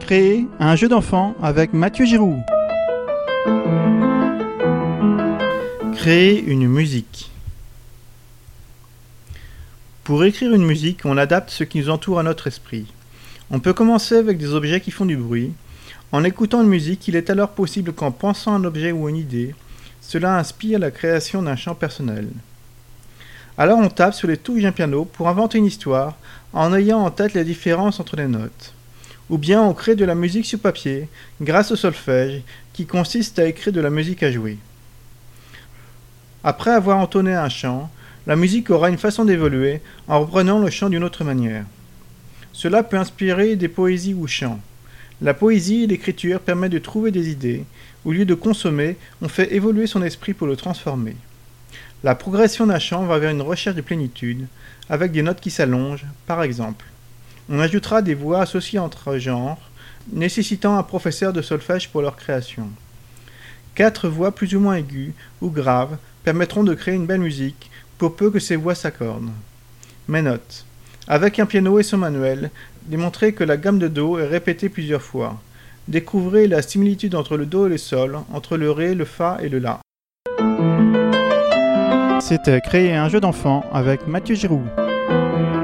Créer un jeu d'enfant avec Mathieu Giroux. Créer une musique. Pour écrire une musique, on adapte ce qui nous entoure à notre esprit. On peut commencer avec des objets qui font du bruit. En écoutant une musique, il est alors possible qu'en pensant à un objet ou une idée, cela inspire la création d'un chant personnel. Alors on tape sur les touches d'un piano pour inventer une histoire en ayant en tête les différences entre les notes. Ou bien on crée de la musique sur papier grâce au solfège qui consiste à écrire de la musique à jouer. Après avoir entonné un chant, la musique aura une façon d'évoluer en reprenant le chant d'une autre manière. Cela peut inspirer des poésies ou chants. La poésie et l'écriture permettent de trouver des idées. Au lieu de consommer, on fait évoluer son esprit pour le transformer. La progression d'un chant va vers une recherche de plénitude, avec des notes qui s'allongent, par exemple. On ajoutera des voix associées entre genres, nécessitant un professeur de solfège pour leur création. 4 voix plus ou moins aiguës ou graves permettront de créer une belle musique, pour peu que ces voix s'accordent. Mes notes. Avec un piano et son manuel, démontrez que la gamme de Do est répétée plusieurs fois. Découvrez la similitude entre le Do et le Sol, entre le Ré, le Fa et le La. C'était Créer un jeu d'enfant avec Mathieu Giroux.